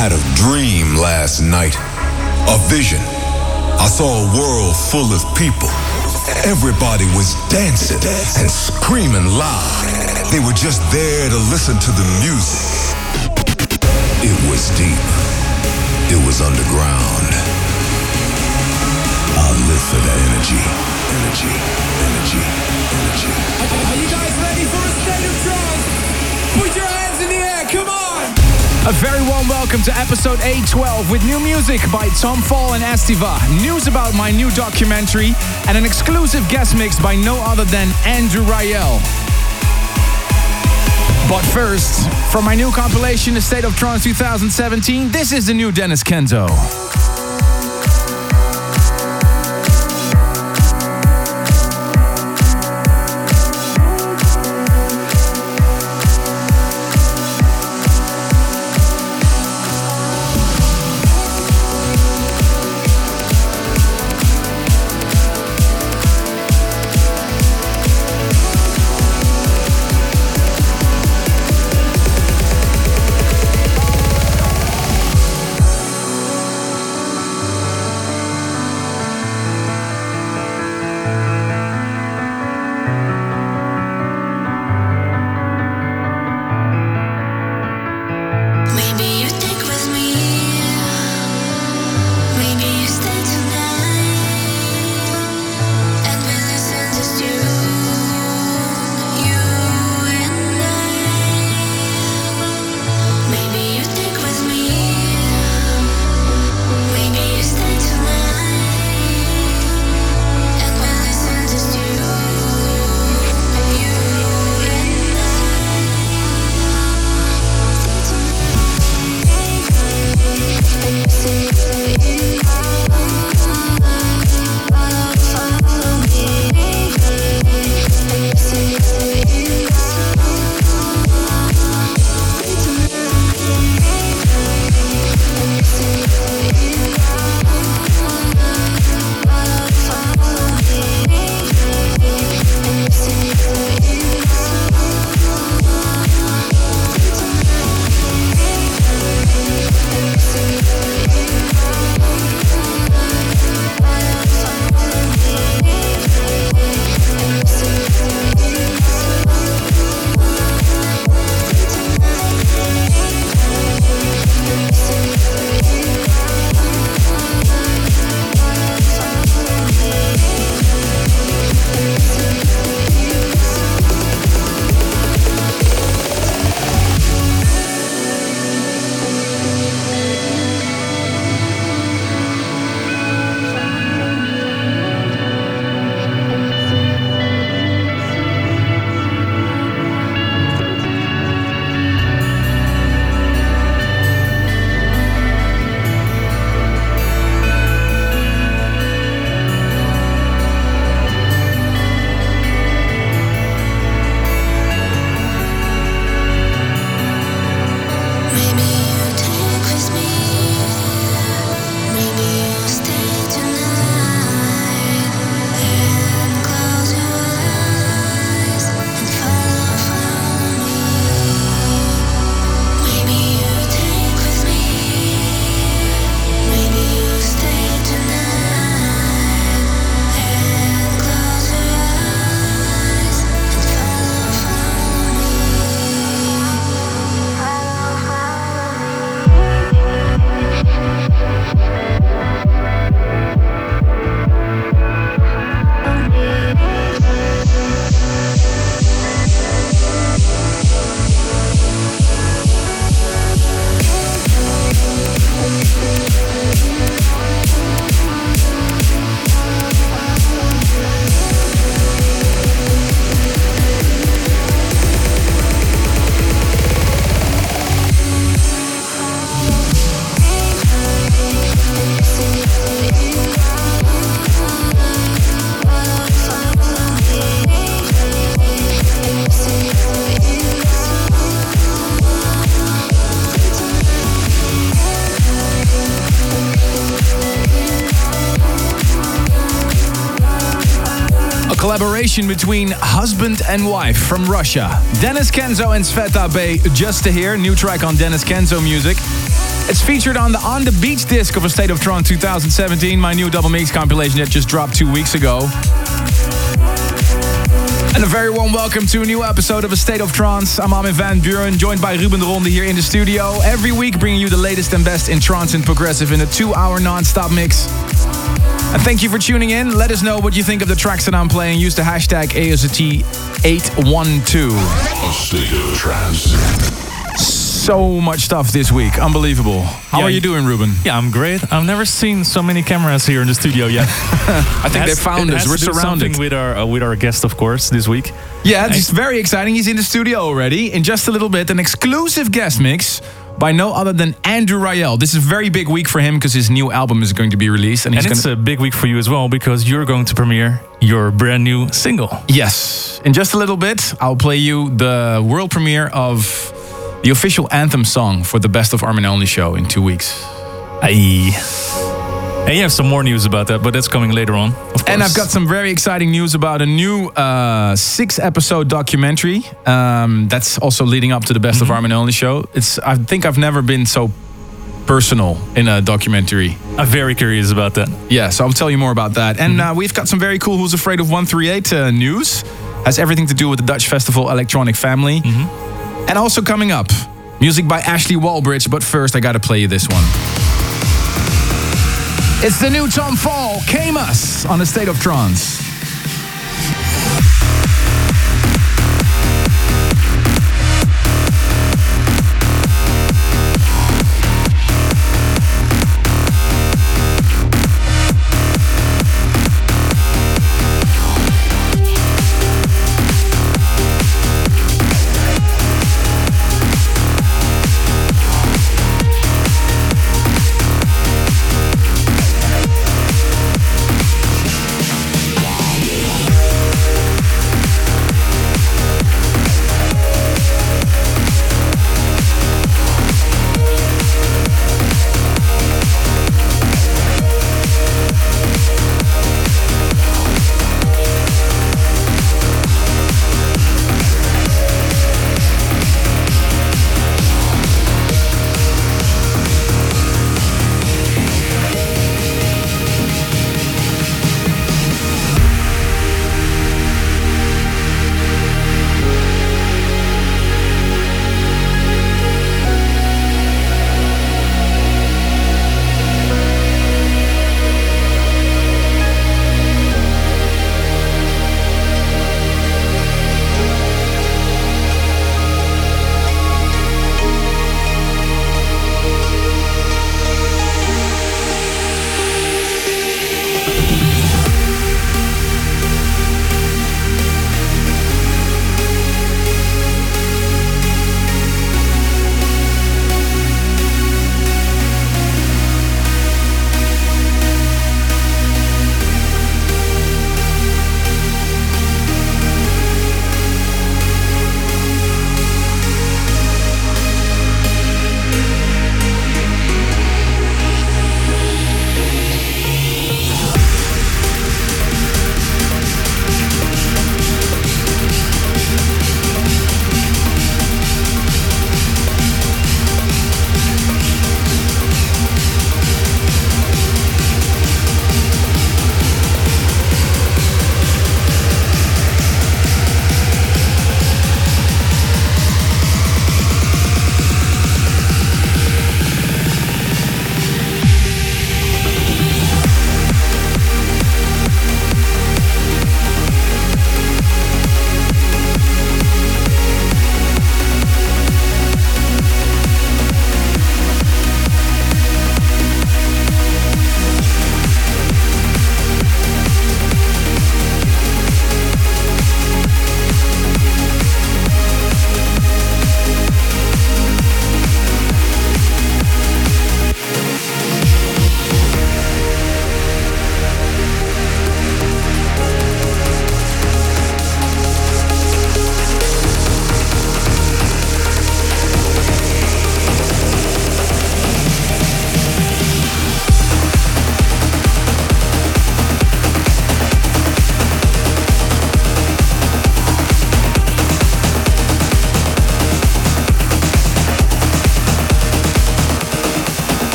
had a dream last night, a vision. I saw a world full of people. Everybody was dancing and screaming loud. They were just there to listen to the music. It was deep. It was underground. I live for that energy. Energy, energy, energy. Are you guys ready for a state of trance? Put your hands in the air, come on! A very warm welcome to episode 812 with new music by Tom Fall and Estiva, news about my new documentary, and an exclusive guest mix by no other than Andrew Rayel. But first, from my new compilation, The State of Trance 2017, this is the new Dennis Kenzo. collaboration between husband and wife from Russia. Dennis Kenzo and Sveta Bay, Just to Hear, new track on Dennis Kenzo Music. It's featured on the Beach disc of A State of Trance 2017, my new double mix compilation that just dropped 2 weeks ago. And a very warm welcome to a new episode of A State of Trance. I'm Armin van Buuren, joined by Ruben de Ronde here in the studio. Every week bringing you the latest and best in trance and progressive in a 2-hour non-stop mix. And thank you for tuning in. Let us know what you think of the tracks that I'm playing. Use the hashtag AST812. A State of Trance. So much stuff this week. Unbelievable. How are you doing, Ruben? Yeah, I'm great. I've never seen so many cameras here in the studio yet. I think they found us. We're surrounded. With our guest, of course, this week. Yeah, it's very exciting. He's in the studio already. In just a little bit, an exclusive guest mix by no other than Andrew Rayel. This is a very big week for him because his new album is going to be released. And it's a big week for you as well because you're going to premiere your brand new single. Yes. In just a little bit, I'll play you the world premiere of the official anthem song for the Best of Armin Only show in 2 weeks. Aye. And you have some more news about that, but that's coming later on, of course. And I've got some very exciting news about a new 6-episode documentary that's also leading up to the Best of Armin Only show. I think I've never been so personal in a documentary. I'm very curious about that. Yeah, so I'll tell you more about that. And we've got some very cool Who's Afraid of 138 news. Has everything to do with the Dutch festival Electronic Family. And also coming up, music by Ashley Wallbridge. But first, I gotta play you this one. It's the new Tom Fall, Camus, on A State of Trance.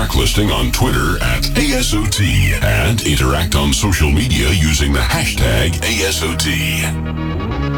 track listing on Twitter at ASOT and interact on social media using the hashtag ASOT.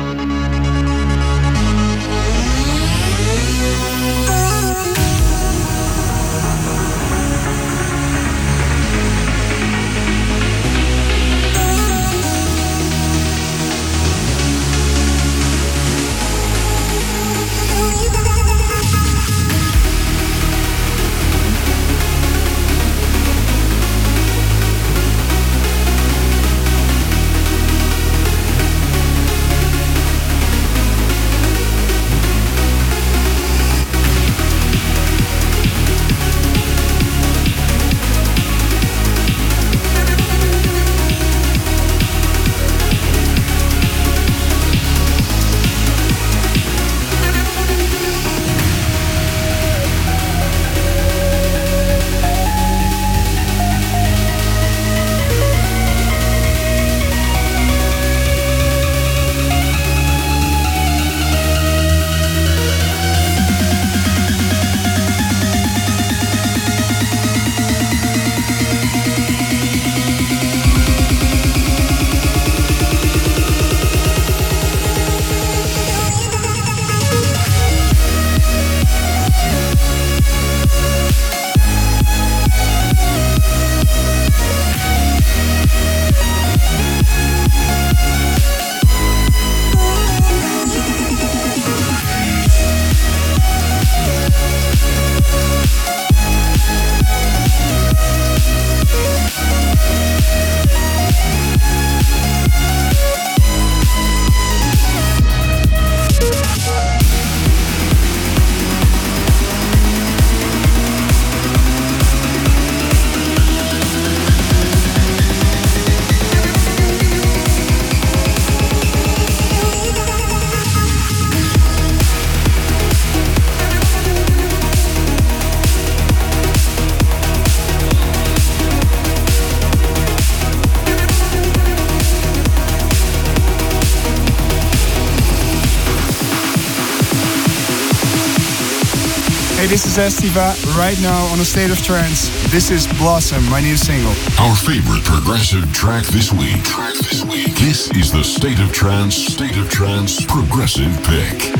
This is Estiva right now on A State of Trance. This is Blossom, my new single. Our favorite progressive track this week. This is the State of Trance progressive pick.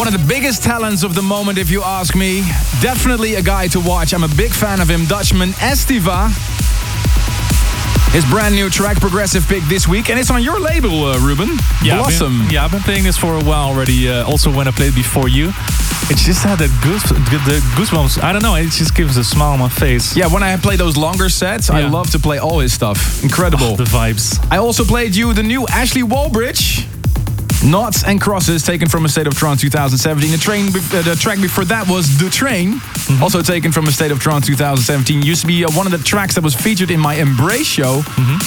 One of the biggest talents of the moment, if you ask me. Definitely a guy to watch. I'm a big fan of him. Dutchman Estiva. His brand new track, Progressive Pick, this week. And it's on your label, Ruben. Yeah, Blossom. I've been playing this for a while already. Also when I played Before You. It just had the goosebumps. I don't know, it just gives a smile on my face. Yeah, when I play those longer sets, I love to play all his stuff. Incredible. Oh, the vibes. I also played you the new Ashley Wallbridge. Knots and Crosses, taken from A State of Trance 2017. The track before that was The Train, also taken from A State of Trance 2017. Used to be one of the tracks that was featured in my Embrace show.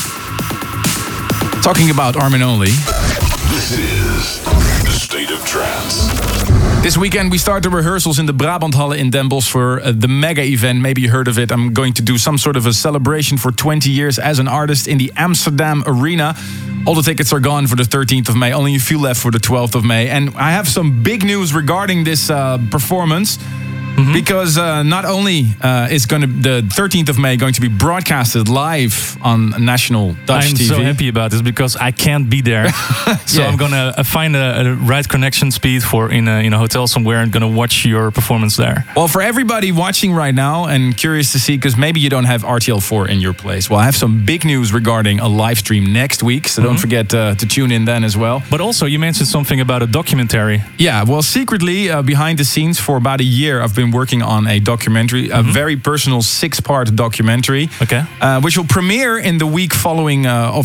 Talking about Armin Only. This is The State of Trance. This weekend we start the rehearsals in the Brabanthalle in Den Bosch for the mega event. Maybe you heard of it. I'm going to do some sort of a celebration for 20 years as an artist in the Amsterdam Arena. All the tickets are gone for the 13th of May. Only a few left for the 12th of May. And I have some big news regarding this performance. Because not only is the 13th of May going to be broadcasted live on national Dutch TV. I'm so happy about this because I can't be there. So I'm going to find a right connection speed in a hotel somewhere and going to watch your performance there. Well, for everybody watching right now and curious to see, because maybe you don't have RTL4 in your place. Well, I have some big news regarding a live stream next week. So don't forget to tune in then as well. But also you mentioned something about a documentary. Yeah, well, secretly behind the scenes for about a year, I've been working on a documentary, a very personal 6-part documentary, which will premiere in the week following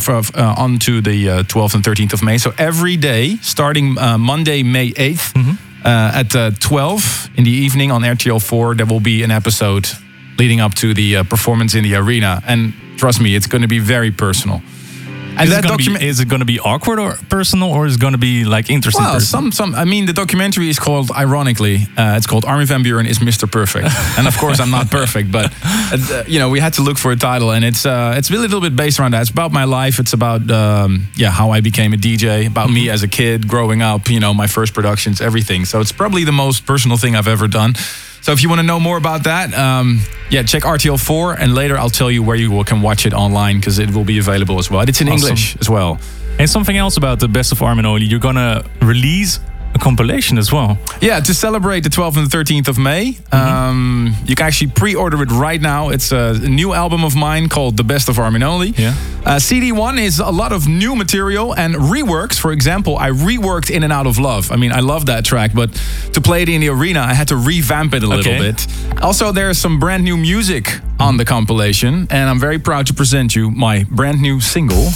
on to the 12th and 13th of May. So every day, starting Monday, May 8th, at 12 in the evening on RTL4, there will be an episode leading up to the performance in the arena. And trust me, it's going to be very personal. And is it going to be awkward or personal, or is it going to be like interesting? Well, I mean, the documentary is called, ironically, it's called Armin van Buuren is Mr. Perfect. And of course, I'm not perfect, but we had to look for a title, and it's really a little bit based around that. It's about my life. It's about how I became a DJ, about me as a kid growing up. My first productions, everything. So it's probably the most personal thing I've ever done. So if you want to know more about that, check RTL4, and later I'll tell you where you can watch it online, because it will be available as well. And it's in English as well. And something else about the Best of Armin Only, you're going to release a compilation as well. Yeah, to celebrate the 12th and the 13th of May. You can actually pre-order it right now. It's a new album of mine called The Best of Armin Only. Yeah. CD1 is a lot of new material and reworks. For example, I reworked In and Out of Love. I mean, I love that track, but to play it in the arena, I had to revamp it a little bit. Also, there's some brand new music on the compilation, and I'm very proud to present you my brand new single.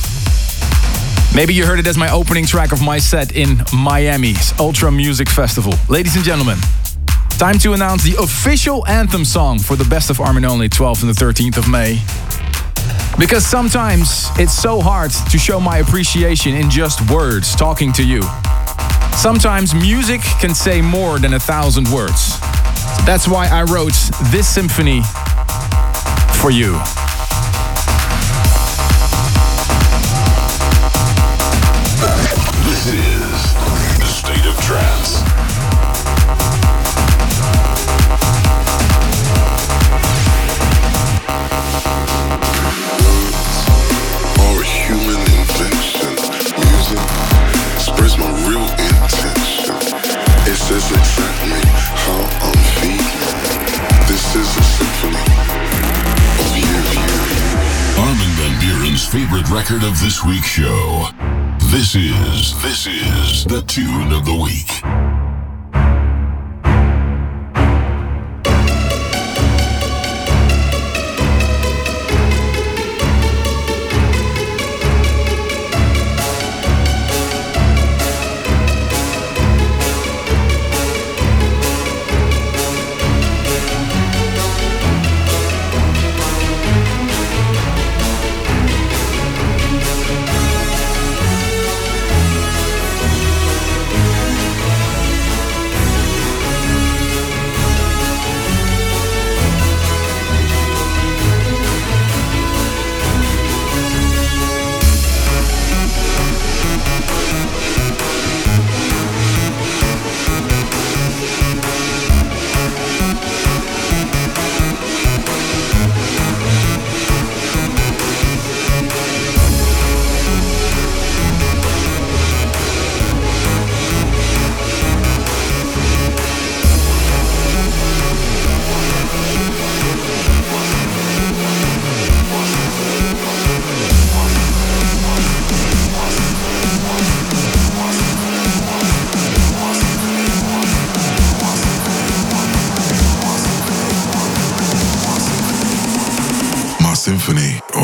Maybe you heard it as my opening track of my set in Miami's Ultra Music Festival. Ladies and gentlemen, time to announce the official anthem song for the Best of Armin Only, 12th and the 13th of May. Because sometimes it's so hard to show my appreciation in just words, talking to you. Sometimes music can say more than 1,000 words. So that's why I wrote this symphony for you. This is The State of Trance. Our human invention, music, express my real intention. It says exactly how I'm feeling. This is a symphony of you. Armin van Buuren's favorite record of this week's show. This is the tune of the week.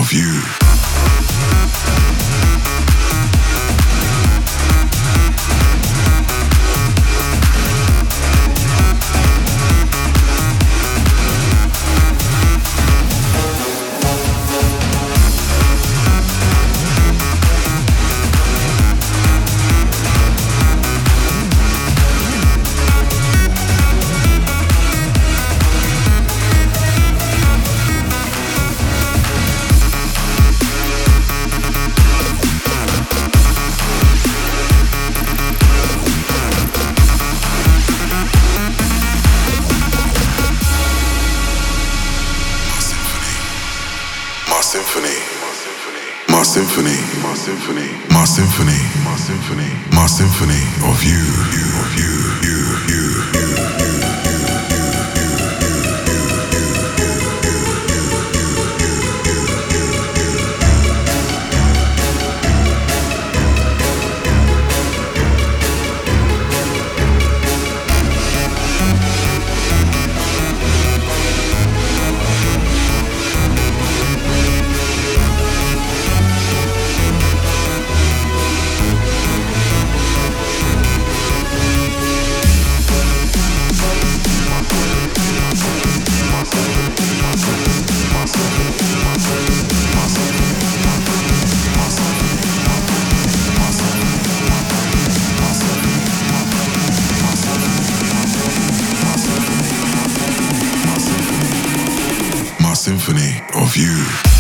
of you. My symphony of you.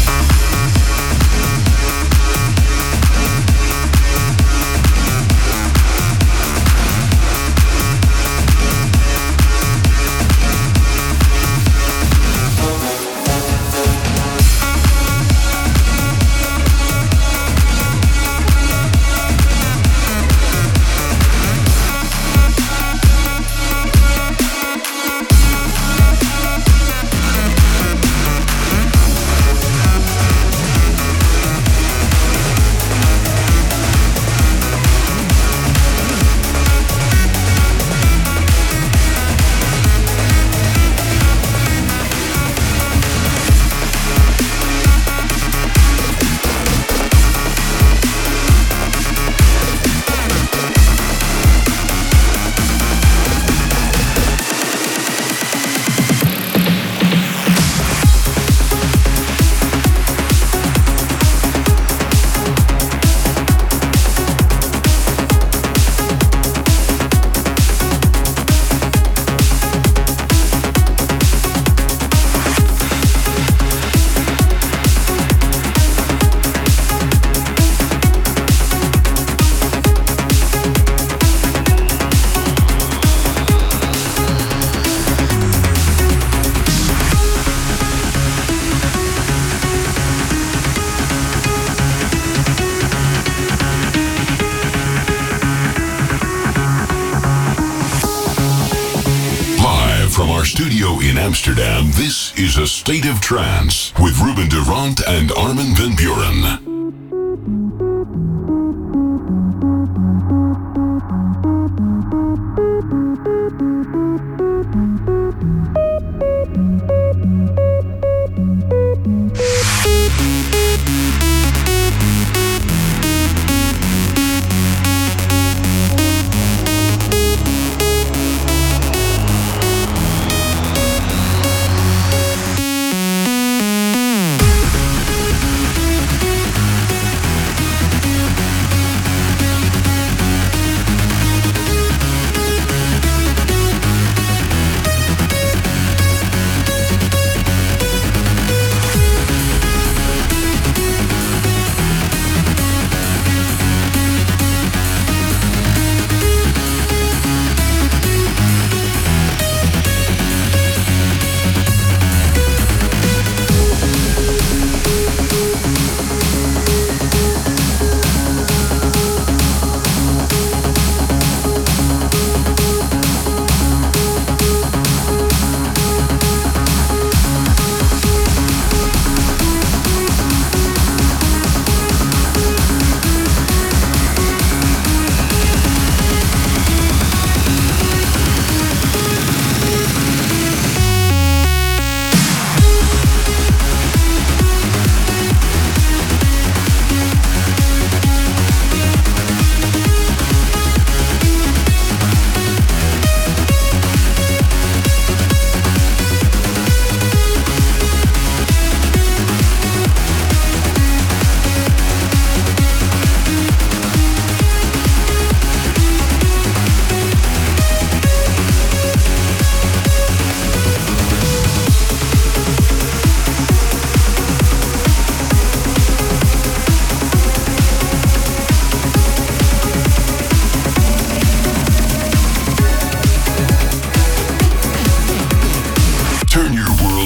From our studio in Amsterdam, this is A State of Trance with Ruben de Ronde and Armin van Buuren.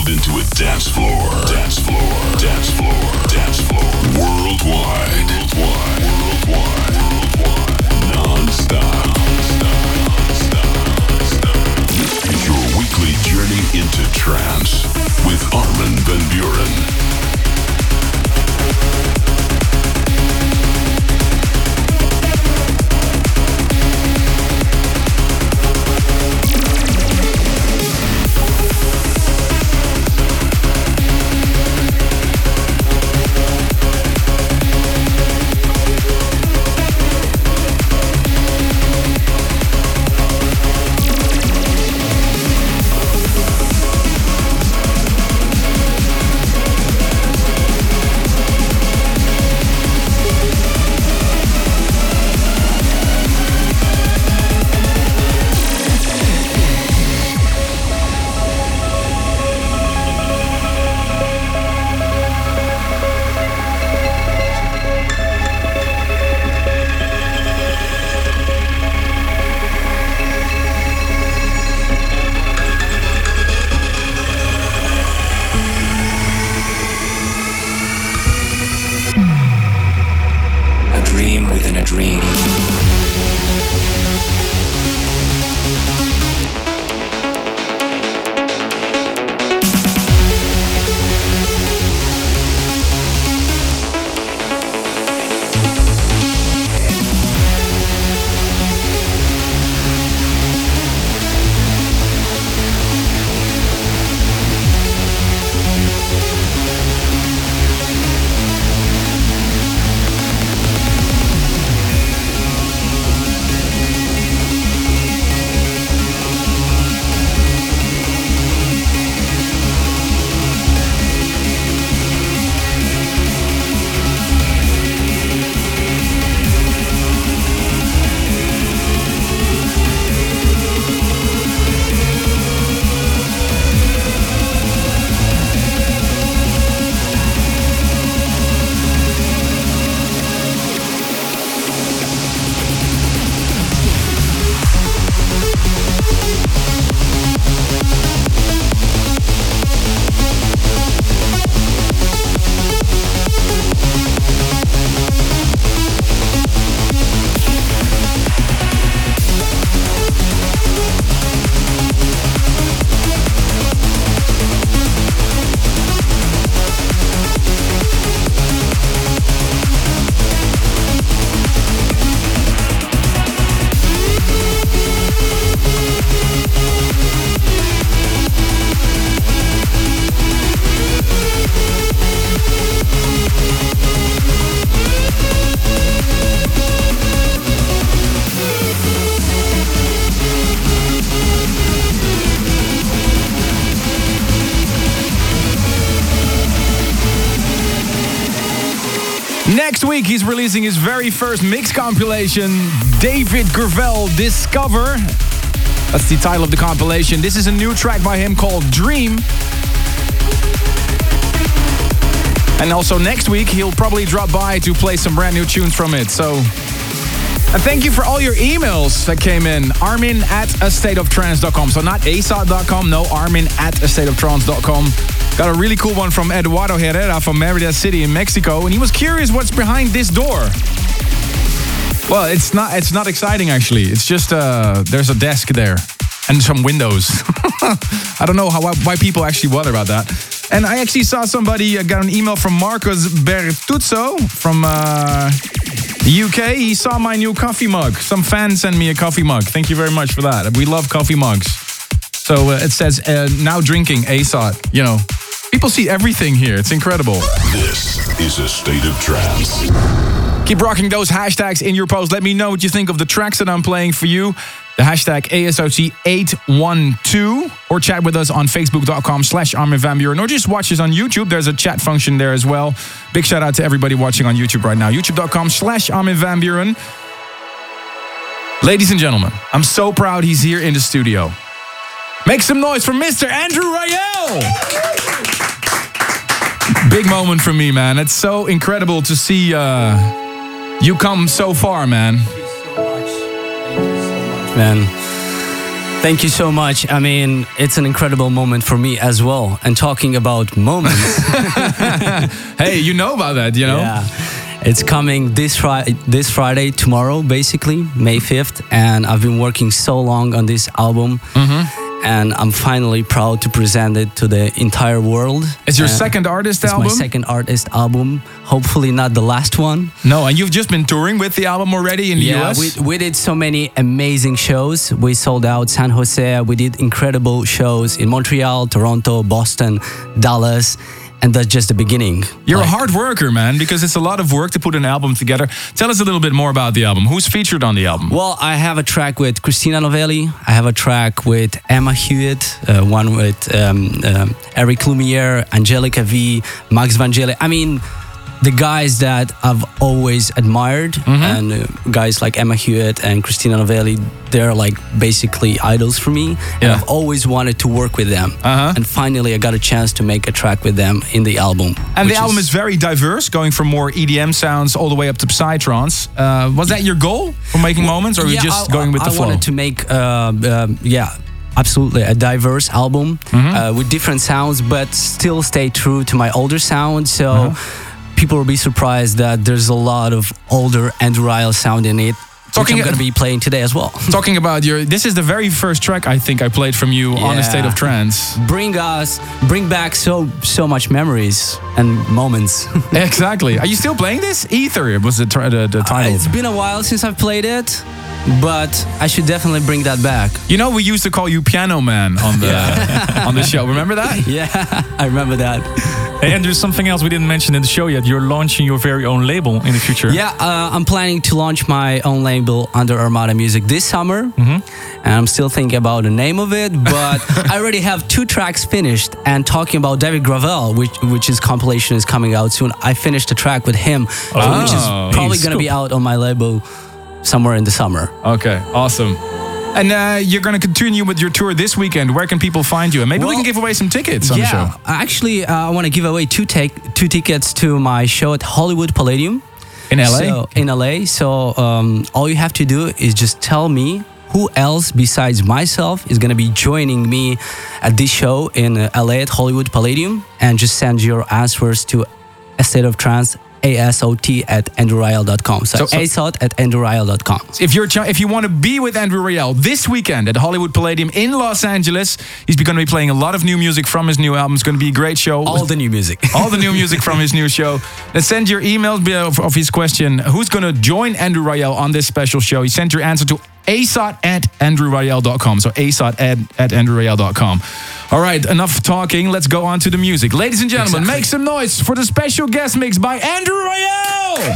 into a dance floor. Dance floor. Dance floor. Dance floor. Worldwide. Worldwide. Non-stop. This is your weekly journey into trance with Armin van Buuren. Next week, he's releasing his very first mix compilation, David Gravell Discover. That's the title of the compilation. This is a new track by him called Dream. And also next week, he'll probably drop by to play some brand new tunes from it. So, and thank you for all your emails that came in. Armin@astateoftrance.com. So not asot.com, no, Armin@astateoftrance.com. Got a really cool one from Eduardo Herrera from Merida City in Mexico, and he was curious what's behind this door. Well, it's not exciting actually. It's just there's a desk there and some windows. I don't know why people actually bother about that. And I actually saw somebody got an email from Marcos Bertuzzo from the UK. He saw my new coffee mug. Some fan sent me a coffee mug. Thank you very much for that. We love coffee mugs. So it says now drinking ASOT. You know, people see everything here. It's incredible. This is A State of Trance. Keep rocking those hashtags in your post. Let me know what you think of the tracks that I'm playing for you. The hashtag ASOT812. Or chat with us on Facebook.com/Armin van Buuren. Or just watch us on YouTube. There's a chat function there as well. Big shout out to everybody watching on YouTube right now. YouTube.com/Armin van Buuren. Ladies and gentlemen, I'm so proud he's here in the studio. Make some noise for Mr. Andrew Rayel. Big moment for me, man. It's so incredible to see you come so far, man. Thank you so much. Man, Thank you so much. I mean, it's an incredible moment for me as well. And talking about moments. Hey, you know about that, you know? Yeah. It's coming this Friday, tomorrow, basically, May 5th. And I've been working so long on this album. And I'm finally proud to present it to the entire world. It's your second artist album? It's my second artist album. Hopefully not the last one. No, and you've just been touring with the album already in the US? We did so many amazing shows. We sold out San Jose. We did incredible shows in Montreal, Toronto, Boston, Dallas. And that's just the beginning. You're a hard worker, man, because it's a lot of work to put an album together. Tell us a little bit more about the album. Who's featured on the album? Well, I have a track with Christina Novelli. I have a track with Emma Hewitt, one with Eric Lumiere, Angelica V, Max Vangeli. I mean, the guys that I've always admired, and guys like Emma Hewitt and Christina Novelli, they're like basically idols for me. And I've always wanted to work with them. And finally, I got a chance to make a track with them in the album. And the album is very diverse, going from more EDM sounds all the way up to Psytrance. Was that your goal for making moments, or were you just going with the flow? I wanted to make, absolutely a diverse album with different sounds, but still stay true to my older sound. So people will be surprised that there's a lot of older Andrew Rayel sound in it. Which I'm going to be playing today as well. Talking about this is the very first track I think I played from you on A State of Trance. Bring back so much memories and moments. Exactly. Are you still playing this? Ether was the title. It's been a while since I've played it, but I should definitely bring that back. You know, we used to call you Piano Man on the on the show. Remember that? Yeah, I remember that. Hey, and there's something else we didn't mention in the show yet. You're launching your very own label in the future. Yeah, I'm planning to launch my own label under Armada Music this summer. And I'm still thinking about the name of it, but I already have 2 tracks finished. And talking about David Gravel, which his compilation is coming out soon, I finished a track with him, which is probably going to be out on my label somewhere in the summer. Okay, awesome. And you're going to continue with your tour this weekend. Where can people find you? And maybe we can give away some tickets on the show. Actually, I want to give away 2 tickets to my show at Hollywood Palladium. In LA? So all you have to do is just tell me who else besides myself is going to be joining me at this show in LA at Hollywood Palladium. And just send your answers to A State of Trance, ASOT@AndrewRayel.com. So ASOT@AndrewRayel.com. If you want to be with Andrew Rayel this weekend at Hollywood Palladium in Los Angeles, he's going to be playing a lot of new music from his new album. It's going to be a great show. All the new music. All the new music from his new show. And send your emails of his question. Who's going to join Andrew Rayel on this special show? You send your answer to ASOT@AndrewRayel.com. So ASOT@AndrewRayel.com. All right, enough talking. Let's go on to the music. Ladies and gentlemen, make some noise for the special guest mix by Andrew Rayel!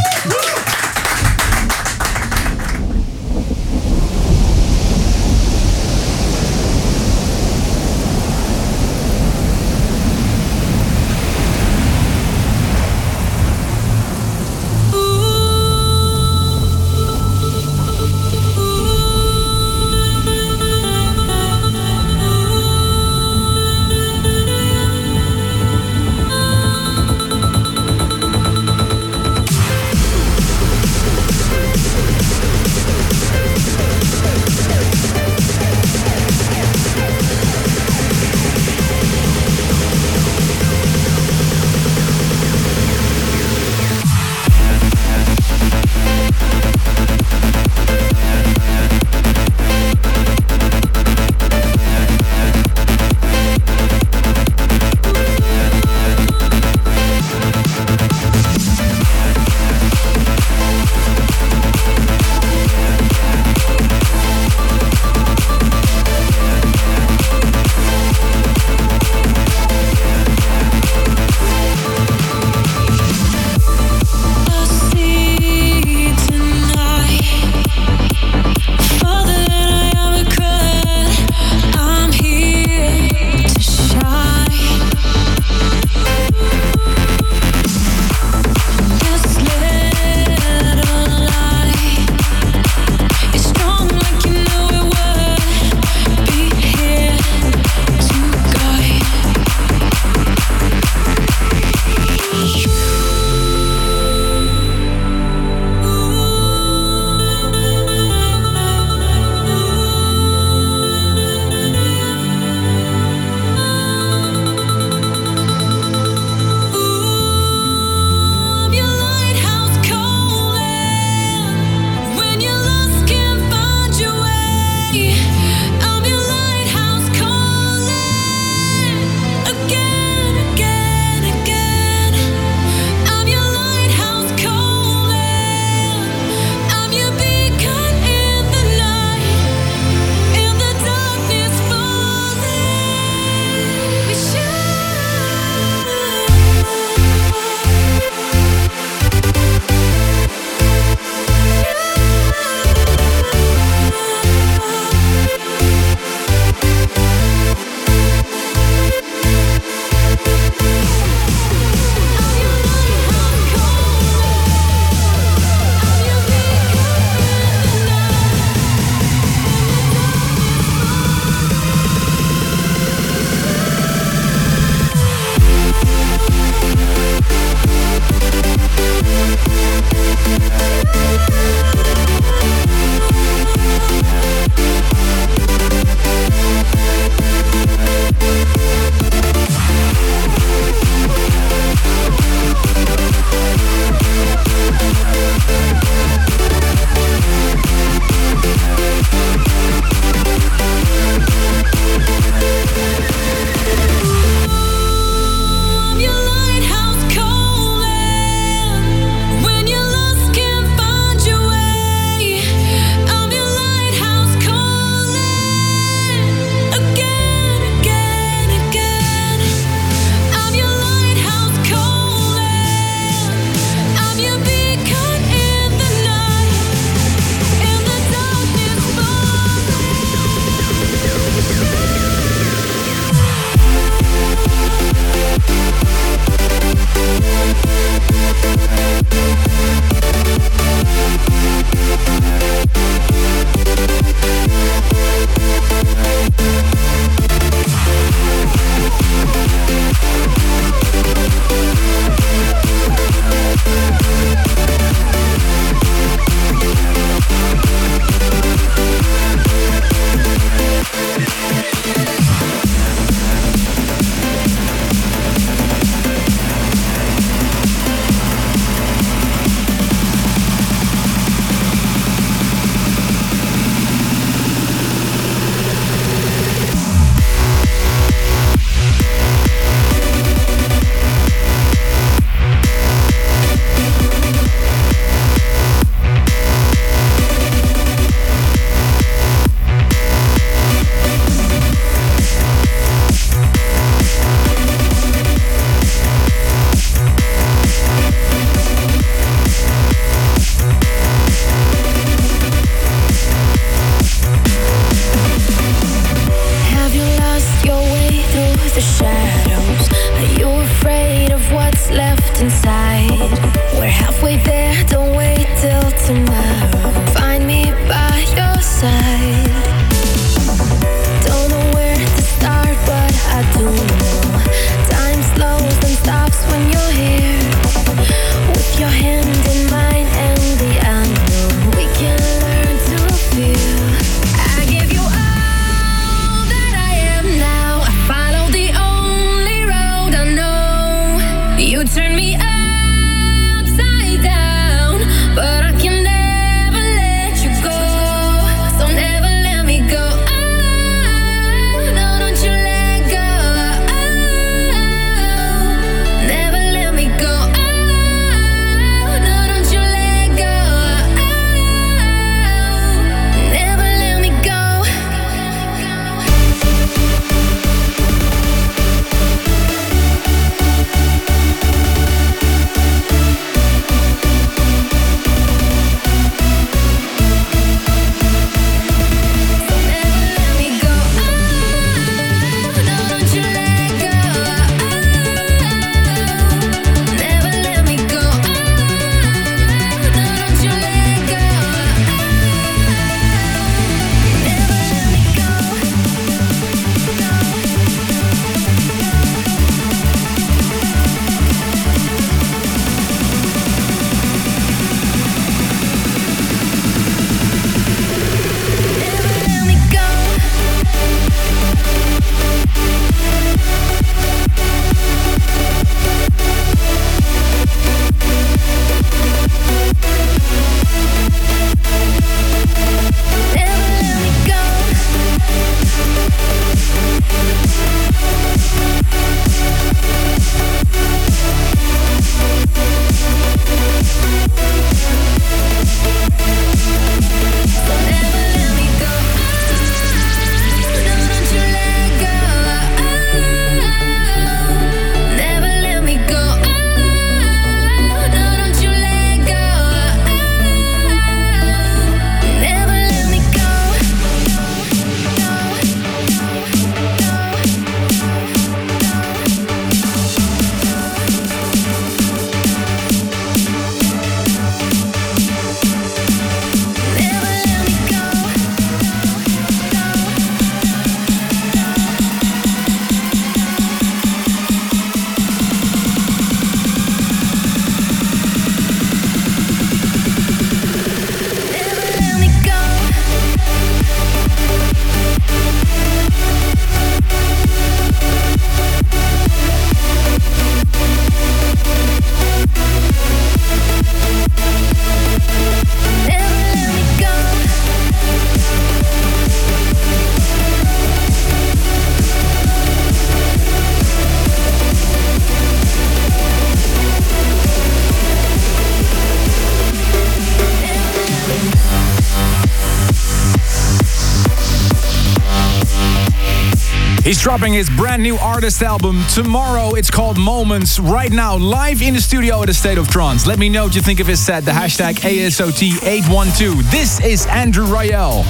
He's dropping his brand new artist album tomorrow. It's called Moments. Right now, live in the studio at A State of Trance. Let me know what you think of his set. The hashtag ASOT812. This is Andrew Rayel.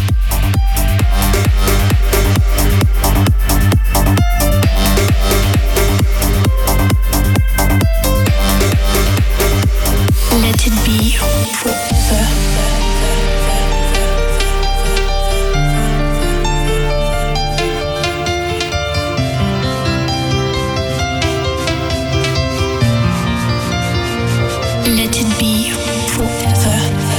Let it be forever. Let it be forever.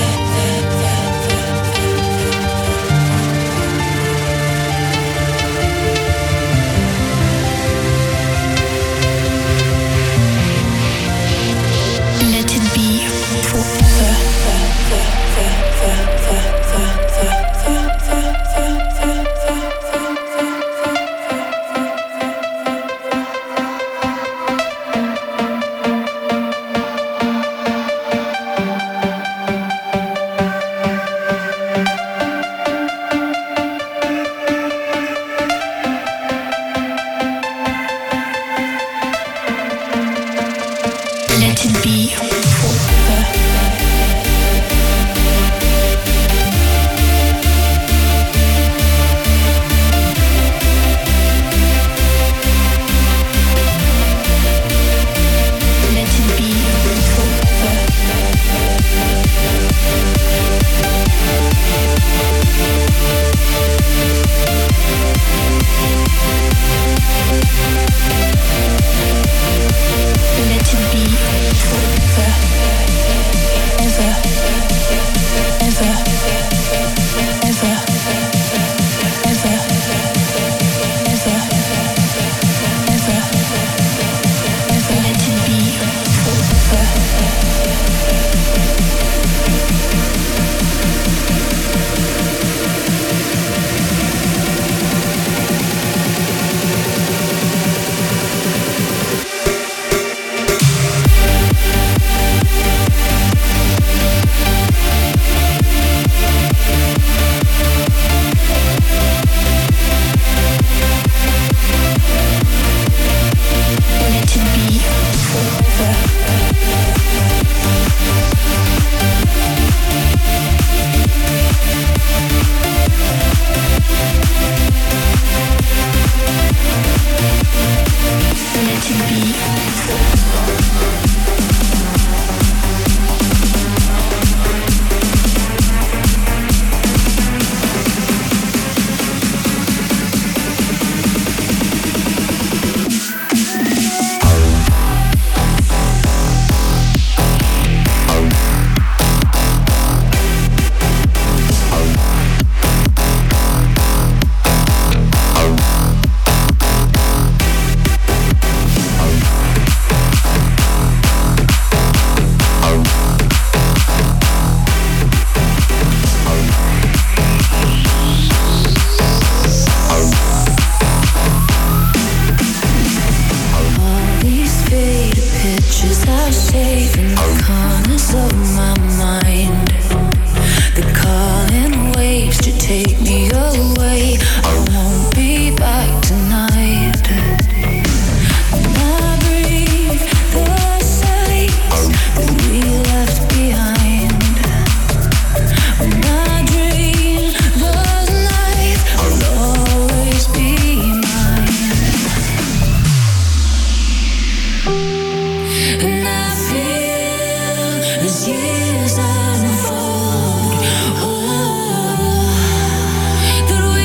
Let it be forever. Let it be forever. Let it be Let it be forever, ever, ever, ever, ever, ever, ever, ever. Let it be forever. Let it be forever. Let it be all these faded pictures I've saved in the corners of my mind. The calling waves to take me away. I won't be back tonight. And I breathe the sights that we left behind. When I dream those nights will always be mine. And I feel as years unfold, that we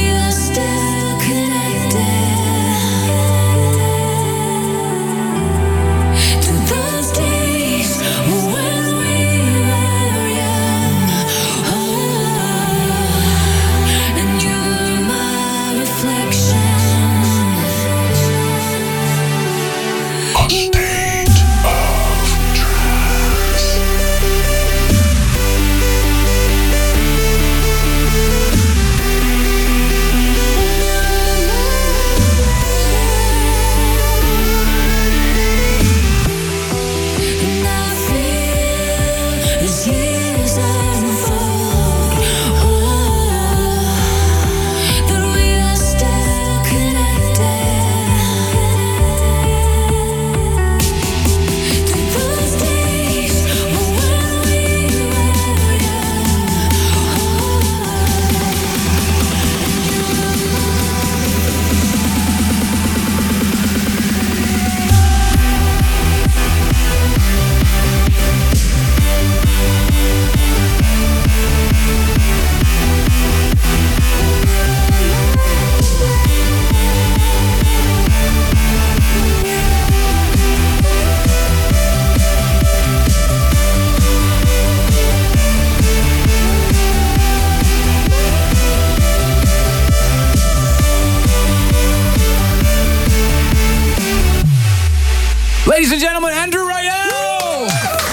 Ladies and gentlemen, Andrew Rayel!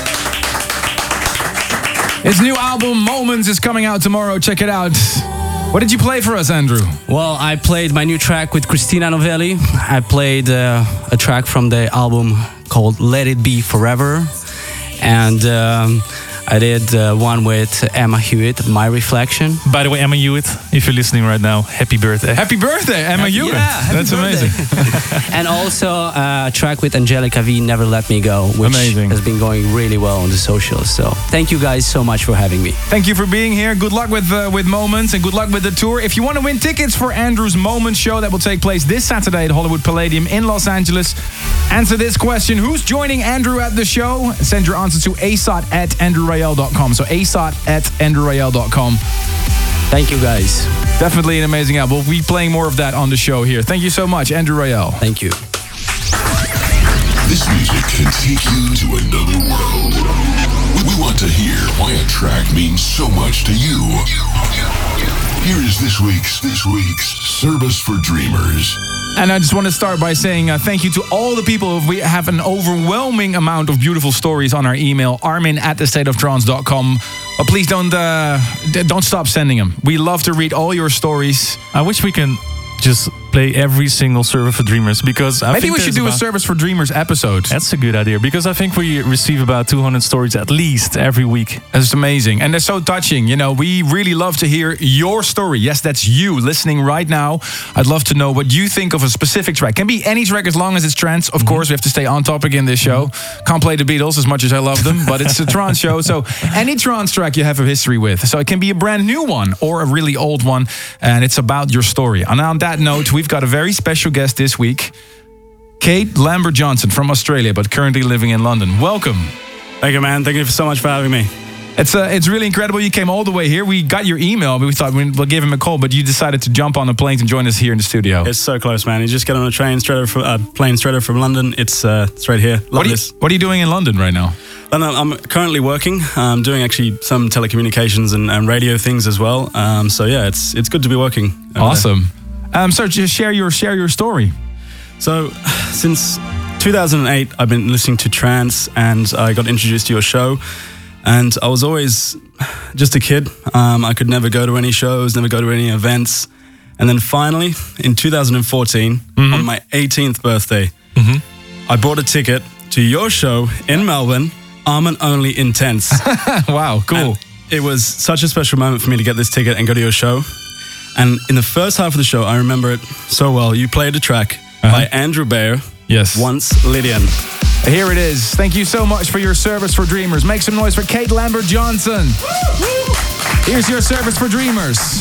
His new album, Moments, is coming out tomorrow. Check it out. What did you play for us, Andrew? Well, I played my new track with Christina Novelli. I played a track from the album called Let It Be Forever. And I did one with Emma Hewitt, My Reflection. By the way, Emma Hewitt, if you're listening right now, happy birthday. Happy birthday, Emma Hewitt. Yeah, That's birthday. amazing. And also a track with Angelica V, Never Let Me Go, which has been going really well on the socials. So thank you guys so much for having me. Thank you for being here. Good luck with Moments and good luck with the tour. If you want to win tickets for Andrew's Moments show that will take place this Saturday at Hollywood Palladium in Los Angeles, answer this question. Who's joining Andrew at the show? Send your answer to asot@andrewrayel.com. So asot@andrewrayel.com. Thank you, guys. Definitely an amazing album. We'll be playing more of that on the show here. Thank you so much, Andrew Rayel. Thank you. This music can take you to another world. We want to hear why a track means so much to you. Here is this week's Service for Dreamers. And I just want to start by saying thank you to all the people. We have an overwhelming amount of beautiful stories on our email, armin@thestateoftrance.com. But please don't stop sending them. We love to read all your stories. I wish we can just play every single Service for Dreamers, because maybe we should do a Service for Dreamers episode. That's a good idea, because I think we receive about 200 stories at least every week. That's amazing, and they're so touching. You know, we really love to hear your story. Yes, that's you listening right now. I'd love to know what you think of a specific track. Can be any track as long as it's trance. Of course, we have to stay on topic in this show. Can't play the Beatles as much as I love them, but it's a trance show. So any trance track you have a history with. So it can be a brand new one or a really old one, and it's about your story. And on that note, we've got a very special guest this week, Kate Lambert-Johnson from Australia, but currently living in London. Welcome. Thank you, man. Thank you so much for having me. It's really incredible you came all the way here. We got your email, but we thought we'll give him a call, but you decided to jump on a plane to join us here in the studio. It's so close, man. You just get on a train plane straight over from London. It's right here. What are you doing in London right now? I'm currently working. I'm doing actually some telecommunications and radio things as well. So yeah, it's good to be working. Awesome. So just share your story. So since 2008, I've been listening to trance, and I got introduced to your show. And I was always just a kid. I could never go to any shows, never go to any events. And then finally, in 2014, on my 18th birthday, I bought a ticket to your show in Melbourne, Armin Only Intense. Wow, cool. And it was such a special moment for me to get this ticket and go to your show. And in the first half of the show, I remember it so well. You played a track by Andrew Bayer, yes, Once Lydian. Here it is. Thank you so much for your Service for Dreamers. Make some noise for Kate Lambert-Johnson. Here's your Service for Dreamers.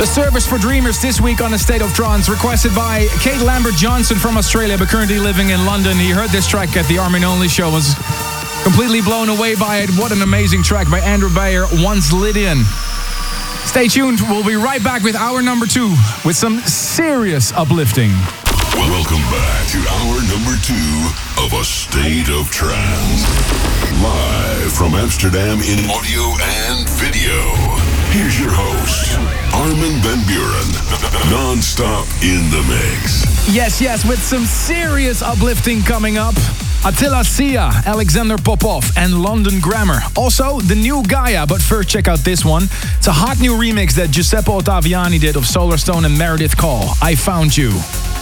The Service for Dreamers this week on A State of Trance, requested by Kate Lambert-Johnson from Australia, but currently living in London. He heard this track at the Armin Only show, was completely blown away by it. What an amazing track by Andrew Bayer, Once Lydian. Stay tuned, we'll be right back with hour number 2 with some serious uplifting. Welcome back to hour number 2 of A State of Trance. Live from Amsterdam in audio and video. Here's your host, Armin van Buuren. Non-stop in the mix. Yes, with some serious uplifting coming up. Attila Sia, Alexander Popov, and London Grammar. Also, the new Gaia, but first check out this one. It's a hot new remix that Giuseppe Ottaviani did of Solarstone and Meredith Call, I Found You.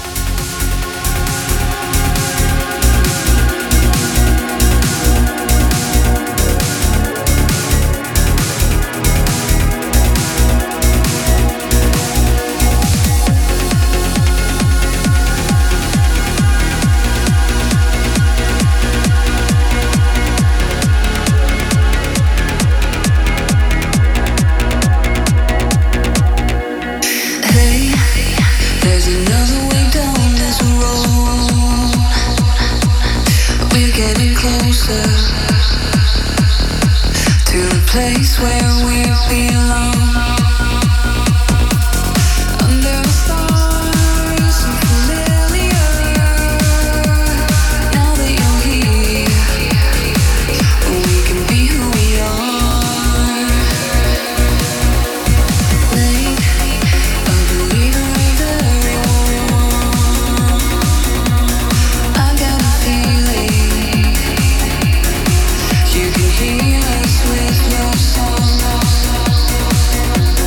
Place where we belong. Under the stars, so familiar. Now that you're here, we can be who we are. Late, a believer of everyone. I got a feeling you can hear us with your song.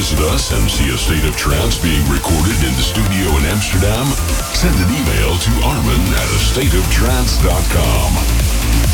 visit us and see a State of Trance being recorded in the studio in Amsterdam? Send an email to armin@astateoftrance.com.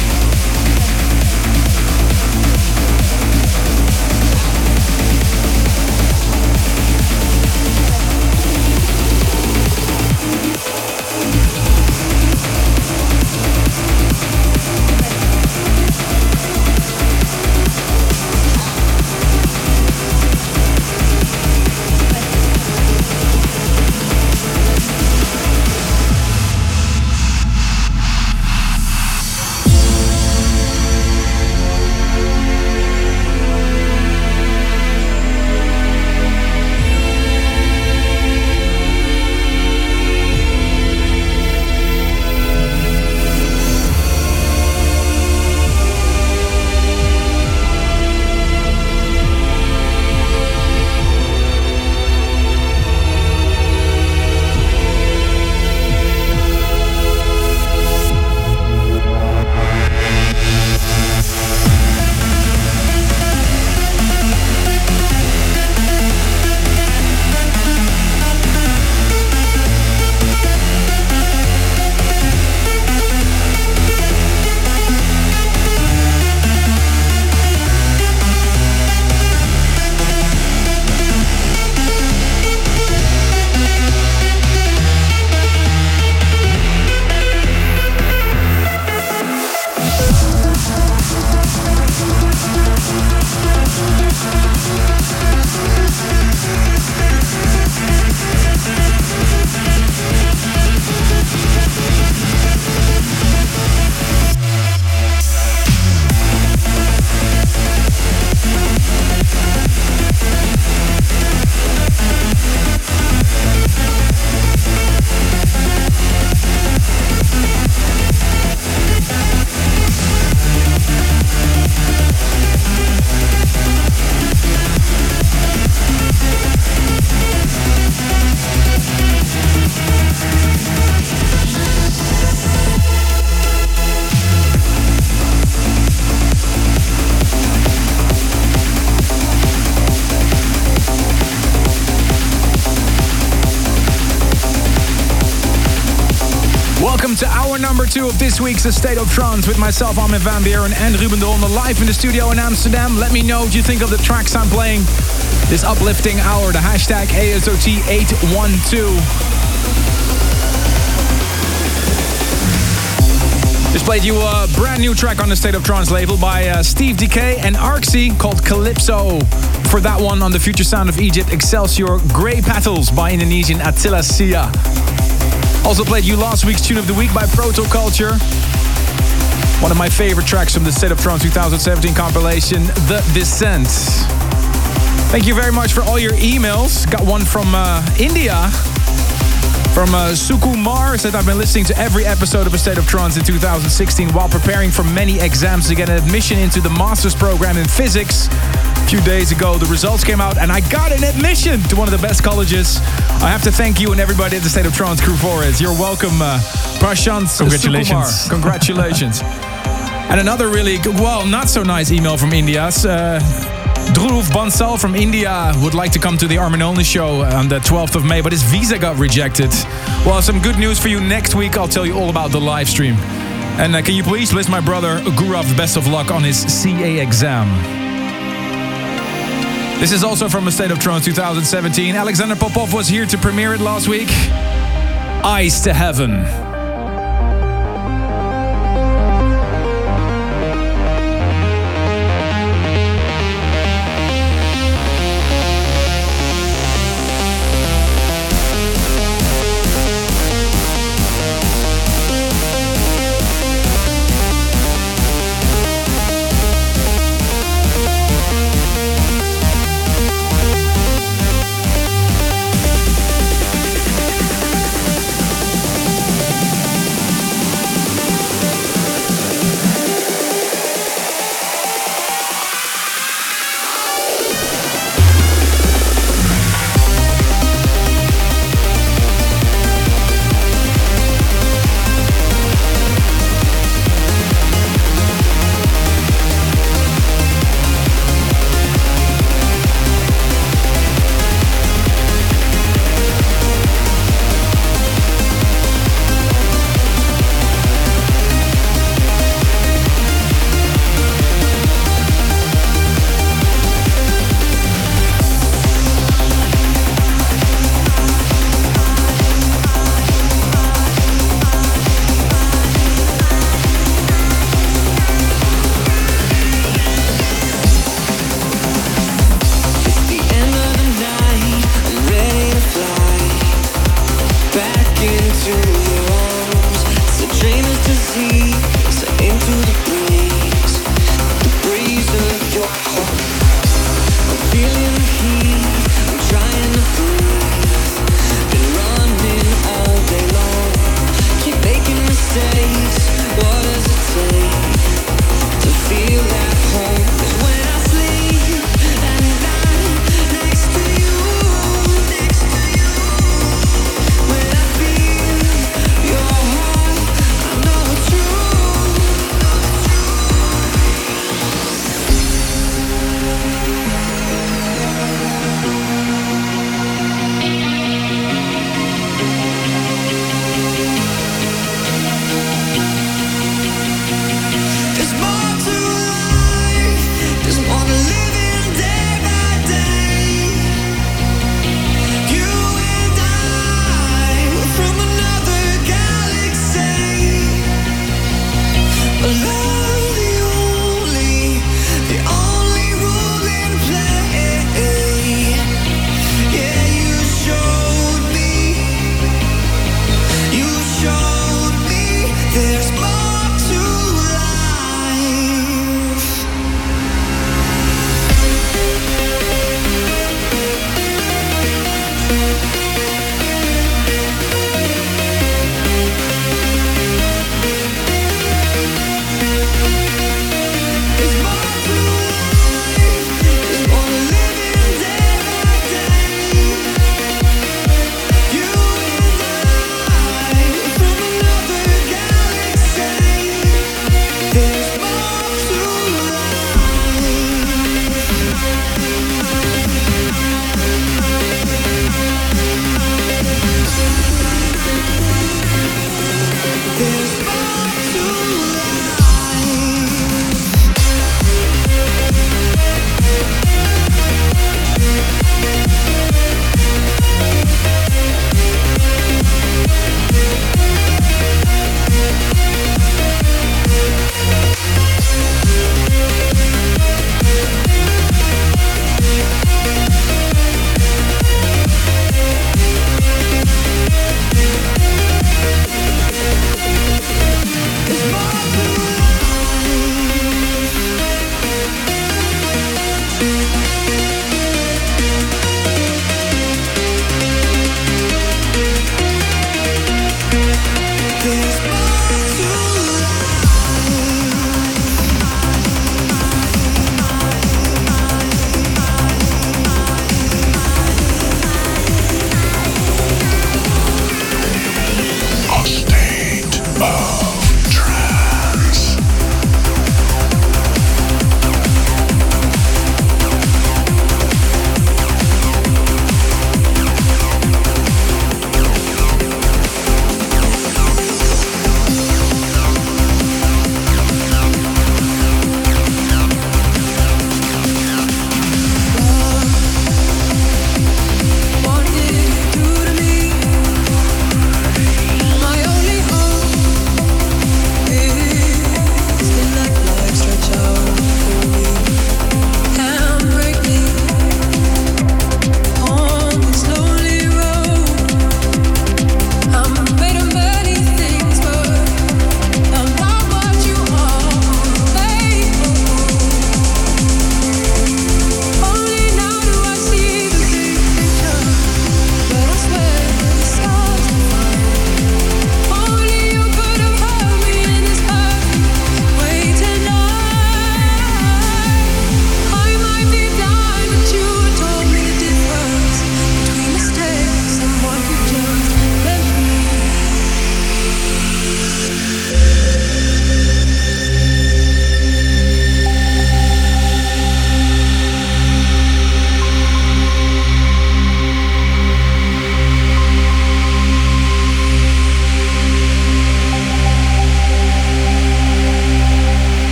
To hour number 2 of this week's A State of Trance with myself, Armin van Buuren, and Ruben de Ronde live in the studio in Amsterdam. Let me know what you think of the tracks I'm playing this uplifting hour. The hashtag ASOT812. Just played you a brand new track on the State of Trance label by Steve Decay and Arxie called Calypso. For that one on the Future Sound of Egypt, Excelsior, Grey Petals by Indonesian Attila Sia. Also played you last week's Tune of the Week by Protoculture. One of my favorite tracks from the State of Trance 2017 compilation, The Descent. Thank you very much for all your emails. Got one from India. From Sukumar, said I've been listening to every episode of A State of Trance in 2016 while preparing for many exams to get an admission into the master's program in physics. A few days ago, the results came out and I got an admission to one of the best colleges. I have to thank you and everybody at the State of Trance crew for it. You're welcome, Prashant. Congratulations. Sukumar. Congratulations. And another really, not so nice email from India. Dhruv Bansal from India would like to come to the Armin Only show on the 12th of May, but his visa got rejected. Well, some good news for you. Next week, I'll tell you all about the live stream. And can you please wish my brother Gurav best of luck on his CA exam. This is also from A State of Trance 2017. Alexander Popov was here to premiere it last week. Eyes to Heaven.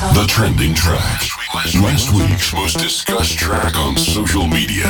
The trending track. Last week's most discussed track on social media.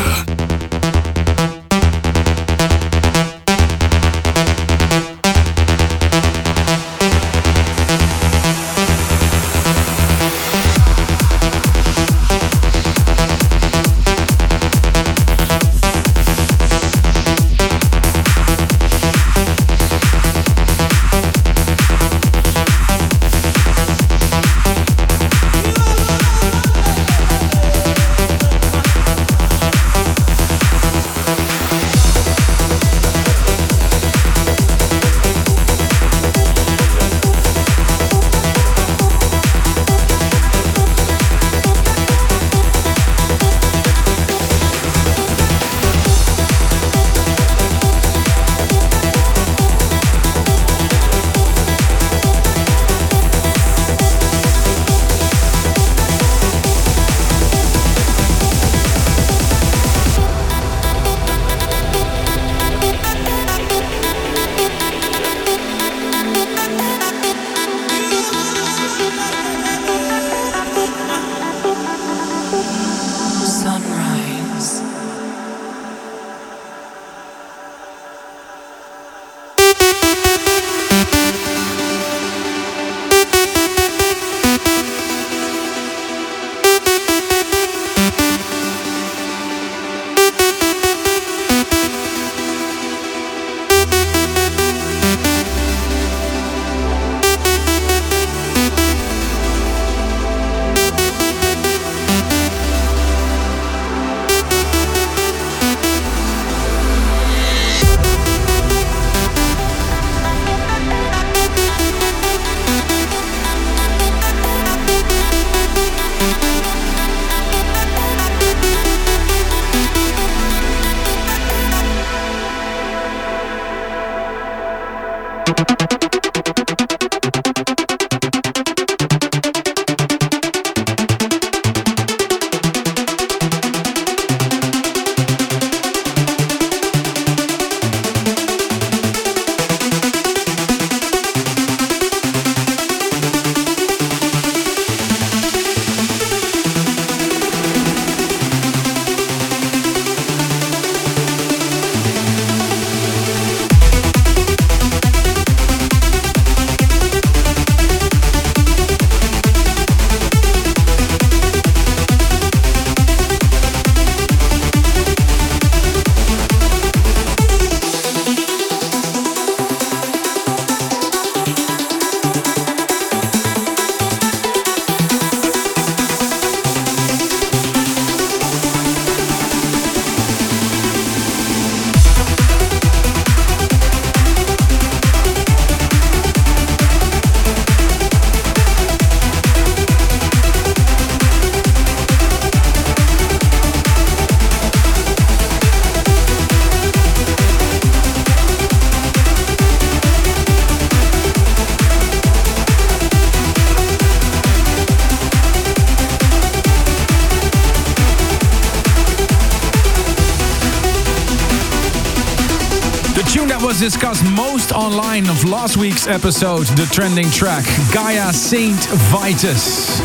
Was discussed most online of last week's episode, the trending track, Gaia Saint Vitus.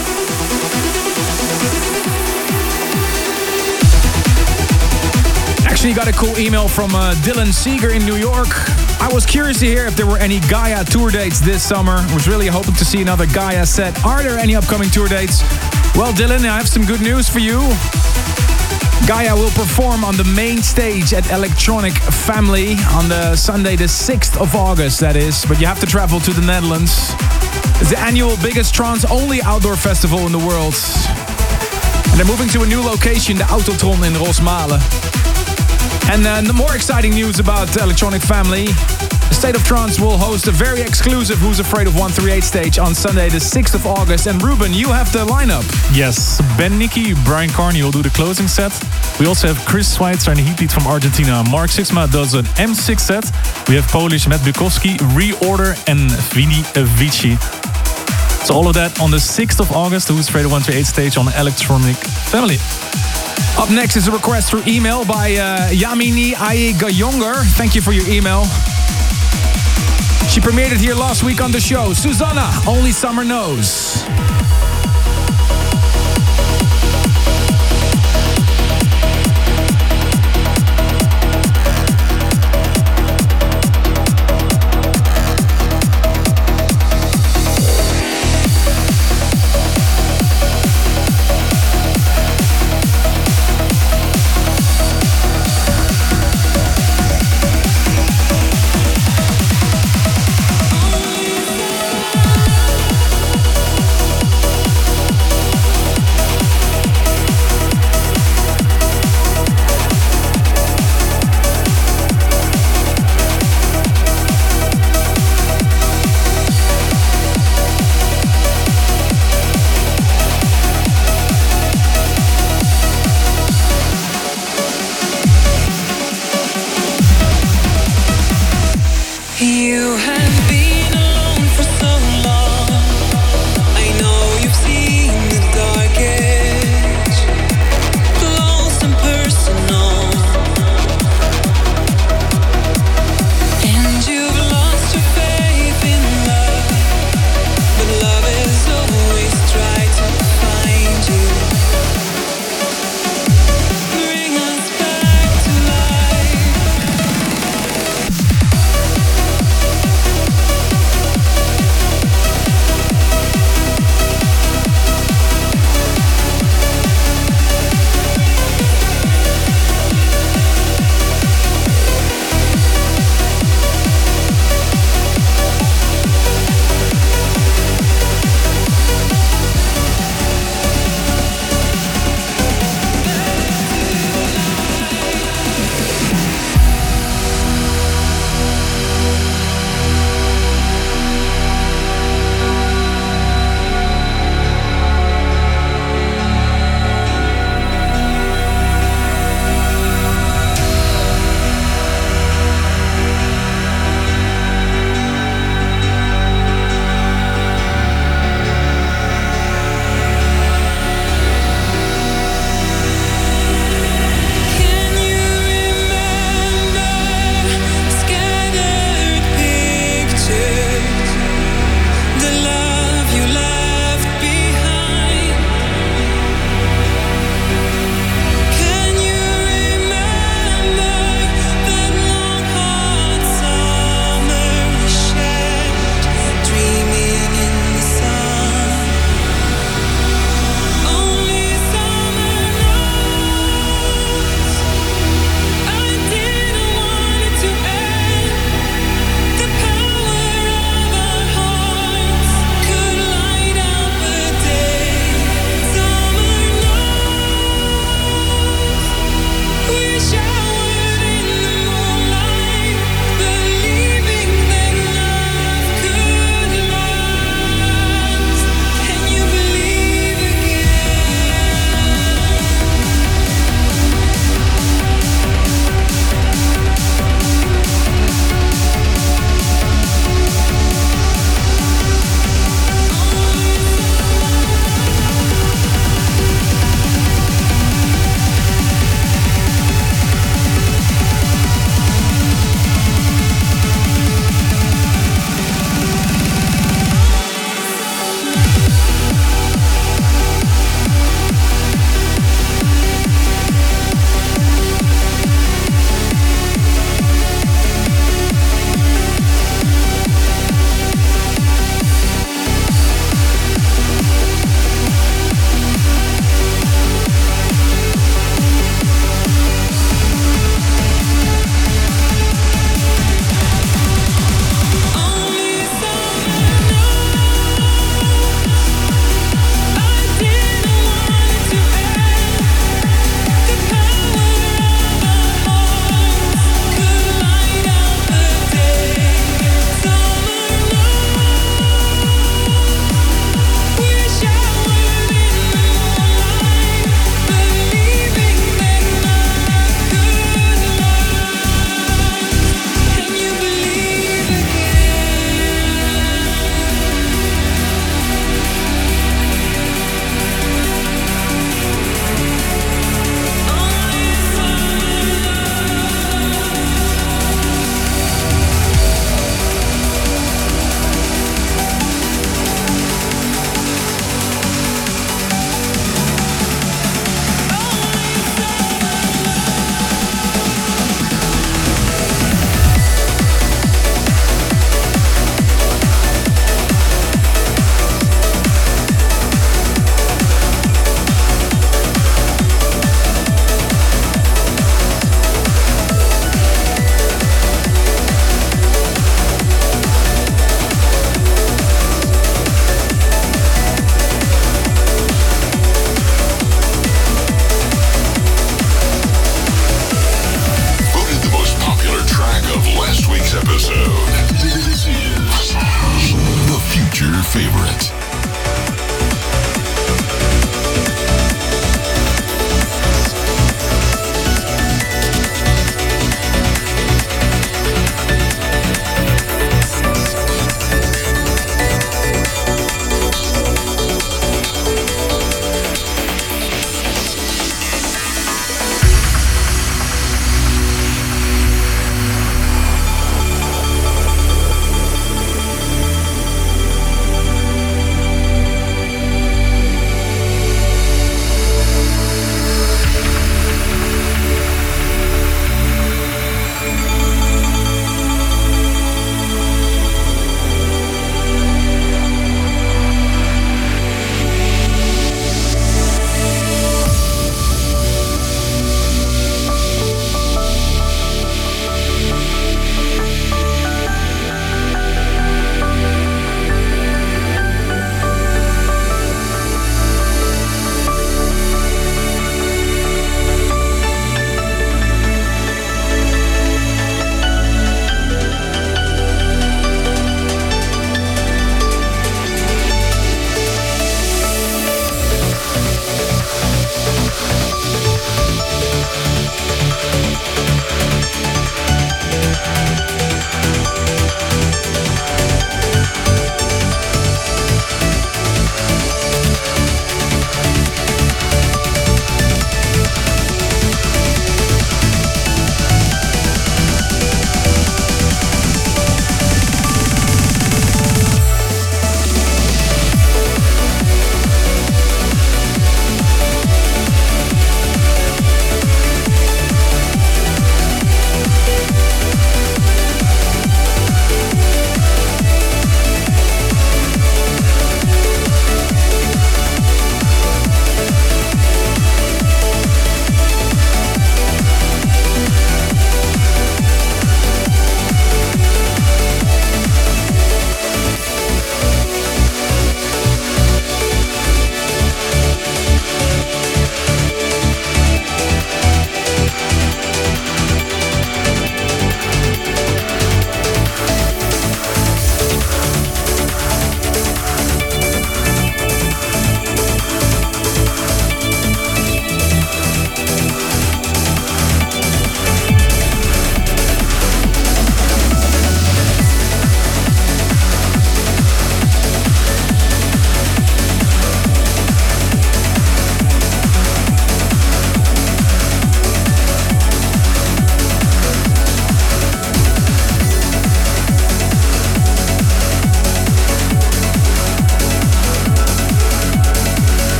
Actually got a cool email from Dylan Seeger in New York. I was curious to hear if there were any Gaia tour dates this summer. Was really hoping to see another Gaia set. Are there any upcoming tour dates? Well, Dylan, I have some good news for you. Gaia will perform on the main stage at Electronic Family on the Sunday the 6th of August, that is. But you have to travel to the Netherlands. It's the annual biggest trance-only outdoor festival in the world. And they're moving to a new location, the Autotron in Rosmalen. And the more exciting news about Electronic Family, State of Trance will host a very exclusive Who's Afraid of 138 stage on Sunday the 6th of August. And Ruben, you have the lineup. Yes, Ben Nicky, Brian Carney will do the closing set. We also have Chris Schweitzer and Heatbeat from Argentina. Mark Sixma does an M6 set. We have Polish Matt Bukowski, Reorder and Vini Vici. So all of that on the 6th of August, the Who's Afraid of 138 stage on Electronic Family. Up next is a request through email by Yamini Ayegayonger. Thank you for your email. She premiered it here last week on the show. Susanna, Only Summer Knows. favorite.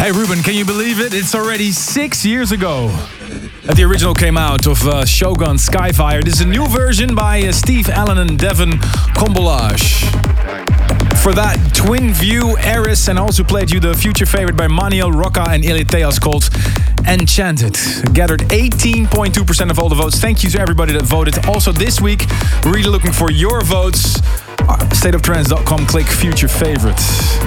Hey Ruben, can you believe it? It's already 6 years ago that the original came out of Shogun Skyfire. This is a new version by Steve Allen and Devon Combolage. For that, Twin View, Eris, and also played you the future favorite by Maniel, Rocca and Eliteas called Enchanted. Gathered 18.2% of all the votes. Thank you to everybody that voted. Also this week, really looking for your votes. Stateoftrance.com, click future favorites.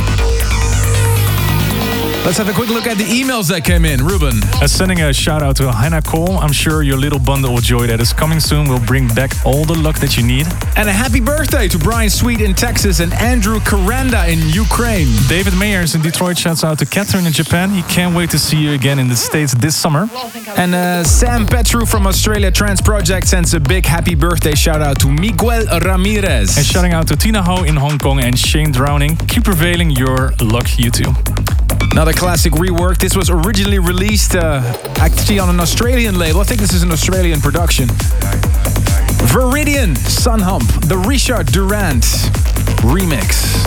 Let's have a quick look at the emails that came in. Ruben. Sending a shout out to Hannah Cole. I'm sure your little bundle of joy that is coming soon will bring back all the luck that you need. And a happy birthday to Brian Sweet in Texas and Andrew Karanda in Ukraine. David Mayers in Detroit shouts out to Catherine in Japan. He can't wait to see you again in the States this summer. And Sam Petru from Australia Trans Project sends a big happy birthday shout out to Miguel Ramirez. And shouting out to Tina Ho in Hong Kong and Shane Drowning. Keep prevailing your luck, you two. Another classic rework. This was originally released actually on an Australian label. I think this is an Australian production. Viridian, Sun Hump, the Richard Durant remix.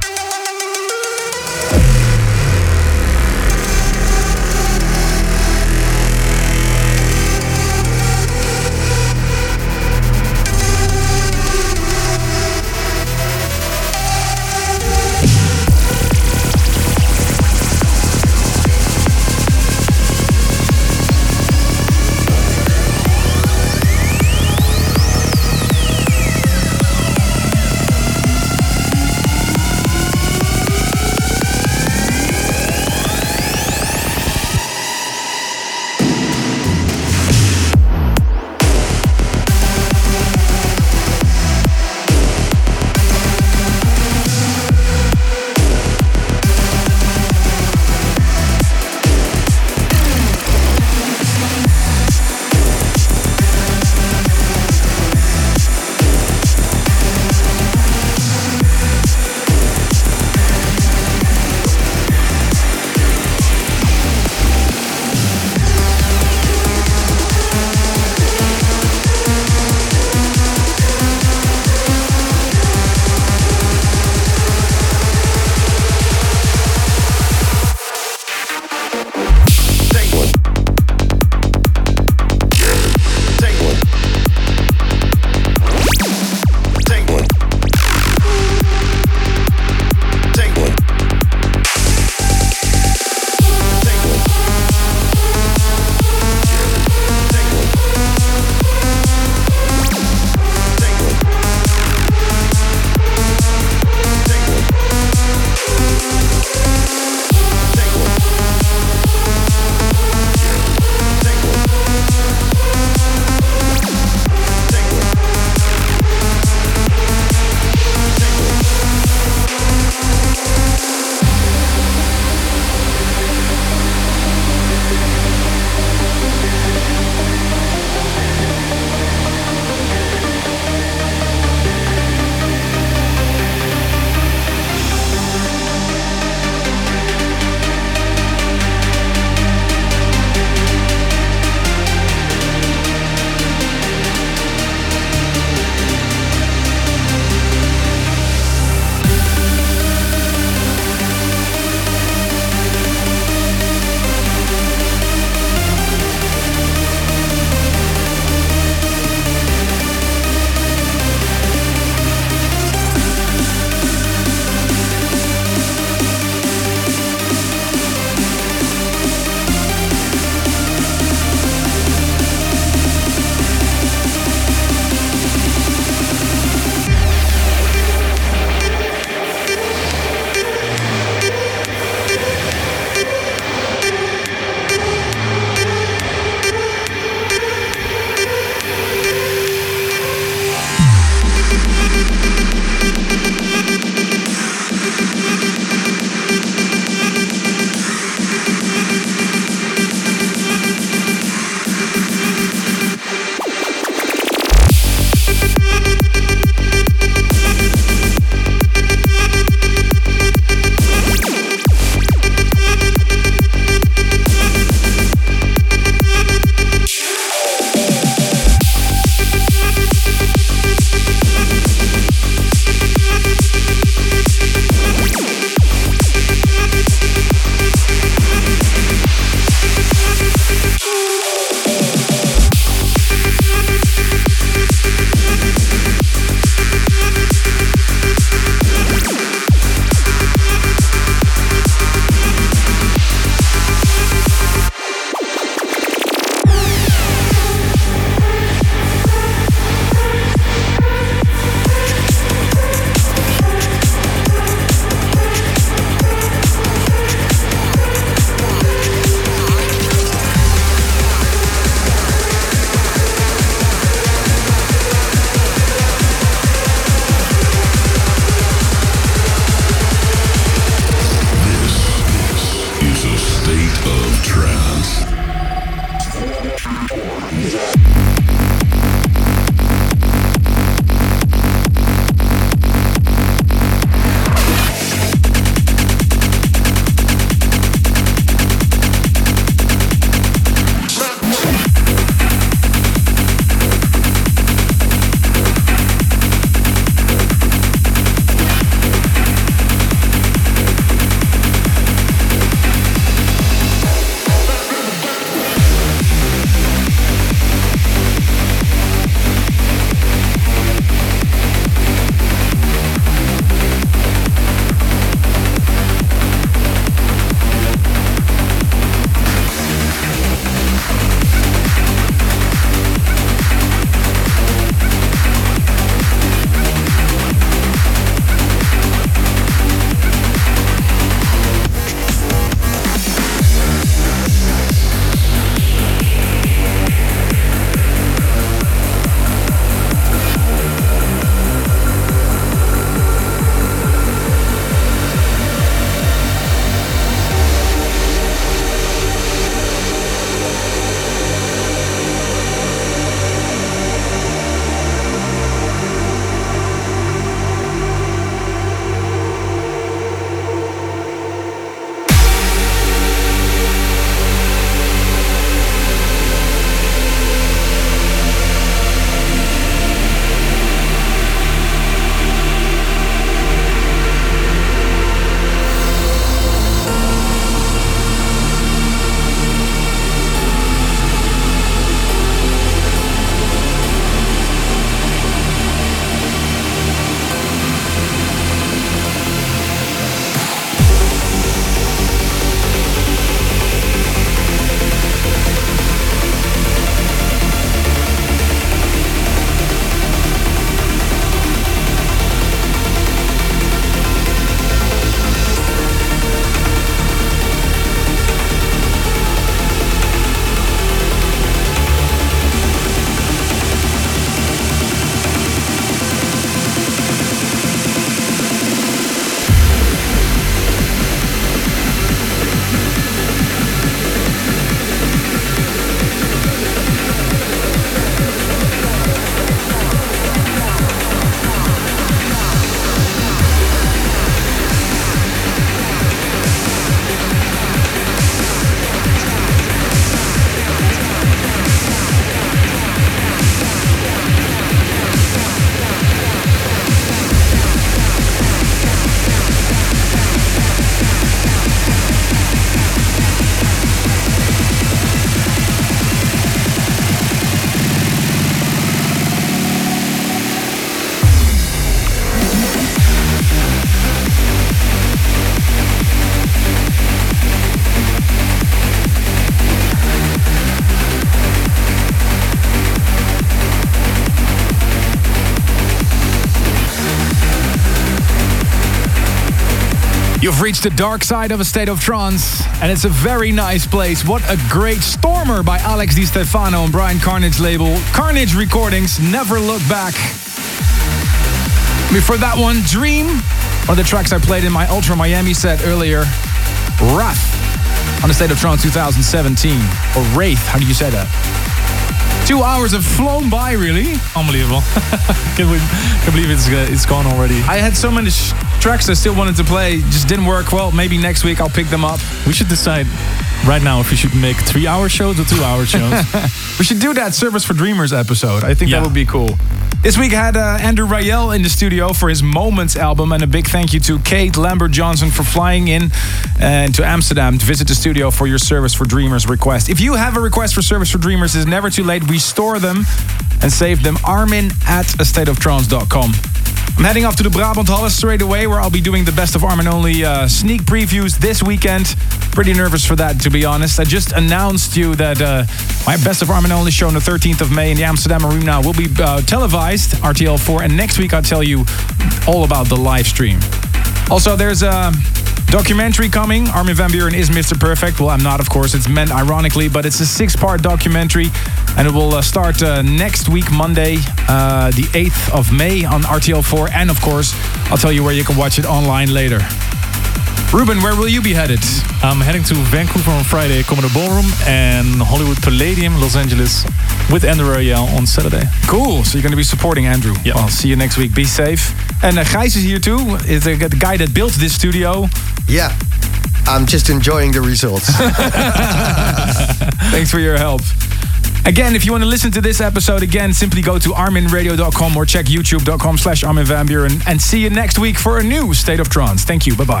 You've reached the dark side of A State of Trance, and it's a very nice place. What a great Stormer by Alex Di Stefano and Brian Carnage label. Carnage Recordings, Never Look Back. Before that one, Dream, one of the tracks I played in my Ultra Miami set earlier. Wrath on A State of Trance 2017. Or Wraith, how do you say that? 2 hours have flown by, really. Unbelievable. Can't believe it's gone already. I had so many tracks I still wanted to play, just didn't work. Well, maybe next week I'll pick them up. We should decide right now if we should make 3-hour shows or 2-hour shows. We should do that Service for Dreamers episode. I think that would be cool. This week I had Andrew Rayel in the studio for his Moments album, and a big thank you to Kate Lambert-Johnson for flying in and to Amsterdam to visit the studio for your Service for Dreamers request. If you have a request for Service for Dreamers, it's never too late. We store them and save them. Armin@astateoftrance.com. I'm heading off to the Brabant Halle straight away, where I'll be doing the Best of Armin Only sneak previews this weekend. Pretty nervous for that, to be honest. I just announced you that my Best of Armin Only show on the 13th of May in the Amsterdam Arena will be televised, RTL4, and next week I'll tell you all about the live stream. Also, there's a documentary coming. Armin van Buuren is Mr. Perfect. Well, I'm not, of course. It's meant ironically, but it's a 6-part documentary, and it will start next week, Monday, the 8th of May on RTL4. And, of course, I'll tell you where you can watch it online later. Ruben, where will you be headed? I'm heading to Vancouver on Friday, Commodore Ballroom, and Hollywood Palladium, Los Angeles, with Andrew Rayel on Saturday. Cool. So you're going to be supporting Andrew. Yeah. Well, see you next week. Be safe. And Gijs is here too. Is the guy that built this studio. Yeah. I'm just enjoying the results. Thanks for your help. Again, if you want to listen to this episode again, simply go to arminradio.com or check youtube.com/Armin van Buuren, and see you next week for a new State of Trance. Thank you. Bye-bye.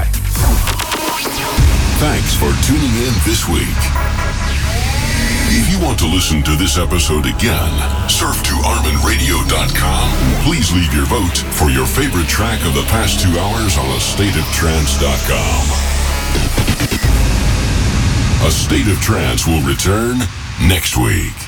Thanks for tuning in this week. If you want to listen to this episode again, surf to arminradio.com. Please leave your vote for your favorite track of the past 2 hours on astateoftrance.com. A State of Trance will return next week.